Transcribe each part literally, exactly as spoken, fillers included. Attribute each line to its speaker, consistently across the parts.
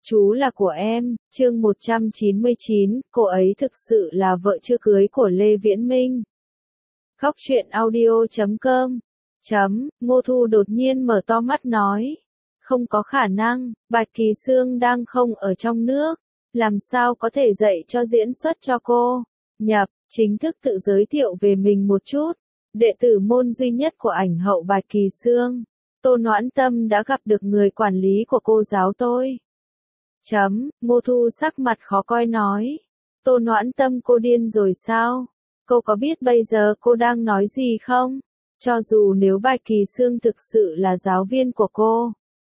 Speaker 1: Chú là của em, chương một trăm chín mươi chín, cô ấy thực sự là vợ chưa cưới của Lê Viễn Minh. Khóc chuyện audio chấm com chấm, Ngô Thu đột nhiên mở to mắt nói. Không có khả năng, Bạch Kỳ Sương đang không ở trong nước, làm sao có thể dạy cho diễn xuất cho cô. Nhập, chính thức tự giới thiệu về mình một chút. Đệ tử môn duy nhất của ảnh hậu Bạch Kỳ Sương. Tô Noãn Tâm đã gặp được người quản lý của cô giáo tôi. Chấm, Ngô Thu sắc mặt khó coi nói. Tô Noãn Tâm, cô điên rồi sao? Cô có biết bây giờ cô đang nói gì không? Cho dù nếu Bạch Kỳ Sương thực sự là giáo viên của cô,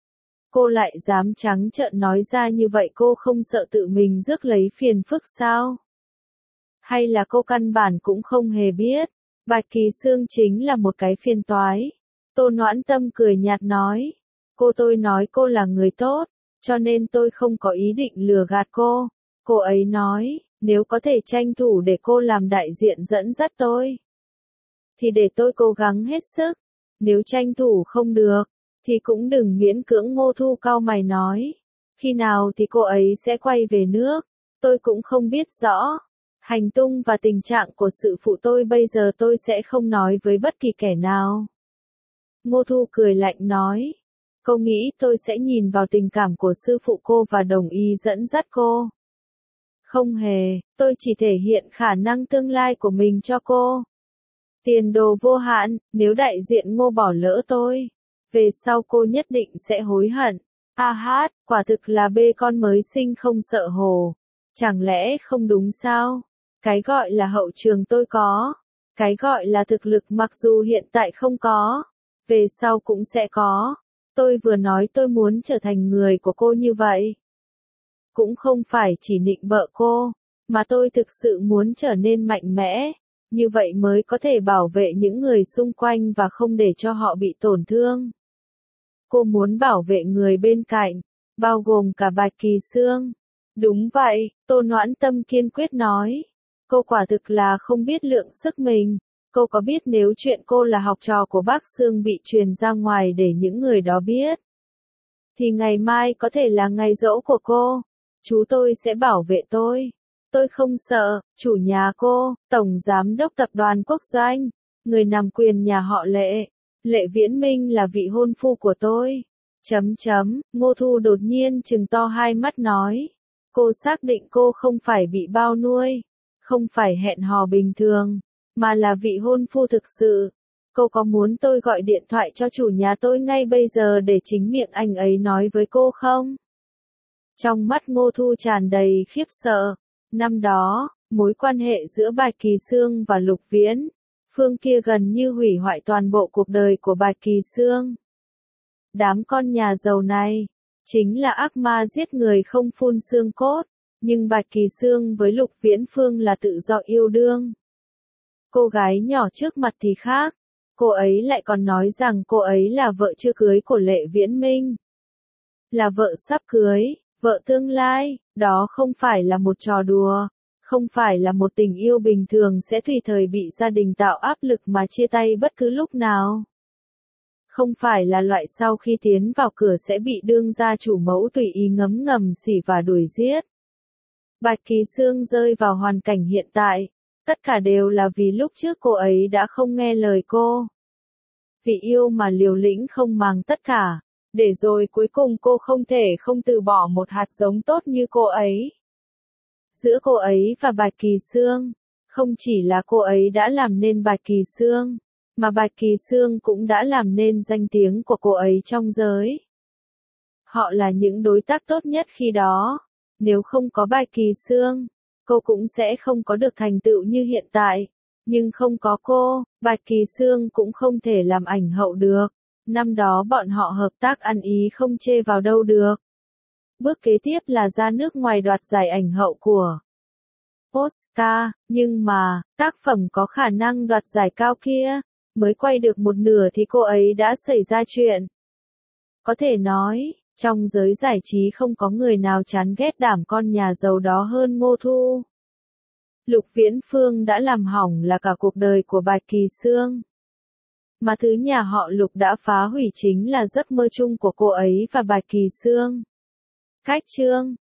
Speaker 1: cô lại dám trắng trợn nói ra như vậy, cô không sợ tự mình rước lấy phiền phức sao? Hay là cô căn bản cũng không hề biết, Bạch Kỳ Sương chính là một cái phiền toái? Tô Noãn Tâm cười nhạt nói. Cô tôi nói cô là người tốt, cho nên tôi không có ý định lừa gạt cô. Cô ấy nói, nếu có thể tranh thủ để cô làm đại diện dẫn dắt tôi, thì để tôi cố gắng hết sức. Nếu tranh thủ không được, thì cũng đừng miễn cưỡng. Ngô Thu cau mày nói. Khi nào thì cô ấy sẽ quay về nước? Tôi cũng không biết rõ. Hành tung và tình trạng của sự phụ tôi bây giờ tôi sẽ không nói với bất kỳ kẻ nào. Ngô Thu cười lạnh nói. Cô nghĩ tôi sẽ nhìn vào tình cảm của sư phụ cô và đồng ý dẫn dắt cô? Không hề, tôi chỉ thể hiện khả năng tương lai của mình cho cô. Tiền đồ vô hạn, nếu đại diện Ngô bỏ lỡ tôi, về sau cô nhất định sẽ hối hận. A hát, quả thực là bê con mới sinh không sợ hồ. Chẳng lẽ không đúng sao? Cái gọi là hậu trường tôi có, cái gọi là thực lực mặc dù hiện tại không có, về sau cũng sẽ có. Tôi vừa nói tôi muốn trở thành người của cô như vậy. Cũng không phải chỉ nịnh bợ cô, mà tôi thực sự muốn trở nên mạnh mẽ, như vậy mới có thể bảo vệ những người xung quanh và không để cho họ bị tổn thương. Cô muốn bảo vệ người bên cạnh, bao gồm cả Bạch Kỳ Sương. Đúng vậy, Tô Noãn Tâm kiên quyết nói. Cô quả thực là không biết lượng sức mình. Cô có biết nếu chuyện cô là học trò của bác Sương bị truyền ra ngoài để những người đó biết, thì ngày mai có thể là ngày giỗ của cô. Chú tôi sẽ bảo vệ tôi. Tôi không sợ. Chủ nhà cô, tổng giám đốc tập đoàn Quốc Doanh, người nắm quyền nhà họ Lệ, Lệ Viễn Minh là vị hôn phu của tôi. Chấm chấm, Ngô Thu đột nhiên trừng to hai mắt nói. Cô xác định cô không phải bị bao nuôi, không phải hẹn hò bình thường, mà là vị hôn phu thực sự. Cô có muốn tôi gọi điện thoại cho chủ nhà tôi ngay bây giờ để chính miệng anh ấy nói với cô không? Trong mắt Ngô Thu tràn đầy khiếp sợ. Năm đó, mối quan hệ giữa Bạch Kỳ Sương và Lục Viễn Phương kia gần như hủy hoại toàn bộ cuộc đời của Bạch Kỳ Sương. Đám con nhà giàu này, chính là ác ma giết người không phun xương cốt, nhưng Bạch Kỳ Sương với Lục Viễn Phương là tự do yêu đương. Cô gái nhỏ trước mặt thì khác, cô ấy lại còn nói rằng cô ấy là vợ chưa cưới của Lệ Viễn Minh. Là vợ sắp cưới, vợ tương lai, đó không phải là một trò đùa, không phải là một tình yêu bình thường sẽ tùy thời bị gia đình tạo áp lực mà chia tay bất cứ lúc nào. Không phải là loại sau khi tiến vào cửa sẽ bị đương gia chủ mẫu tùy ý ngấm ngầm xỉ và đuổi giết. Bạch Kỳ Sương rơi vào hoàn cảnh hiện tại, tất cả đều là vì lúc trước cô ấy đã không nghe lời cô. Vì yêu mà liều lĩnh không màng tất cả, để rồi cuối cùng cô không thể không từ bỏ một hạt giống tốt như cô ấy. Giữa cô ấy và Bạch Kỳ Sương, không chỉ là cô ấy đã làm nên Bạch Kỳ Sương, mà Bạch Kỳ Sương cũng đã làm nên danh tiếng của cô ấy trong giới. Họ là những đối tác tốt nhất khi đó. Nếu không có Bạch Kỳ Sương, cô cũng sẽ không có được thành tựu như hiện tại. Nhưng không có cô, Bạch Kỳ Sương cũng không thể làm ảnh hậu được. Năm đó bọn họ hợp tác ăn ý không chê vào đâu được. Bước kế tiếp là ra nước ngoài đoạt giải ảnh hậu của Oscar, nhưng mà, tác phẩm có khả năng đoạt giải cao kia, mới quay được một nửa thì cô ấy đã xảy ra chuyện. Có thể nói, trong giới giải trí không có người nào chán ghét đảm con nhà giàu đó hơn Ngô Thu. Lục Viễn Phương đã làm hỏng là cả cuộc đời của Bạch Kỳ Sương. Mà thứ nhà họ Lục đã phá hủy chính là giấc mơ chung của cô ấy và Bạch Kỳ Sương. Cách chương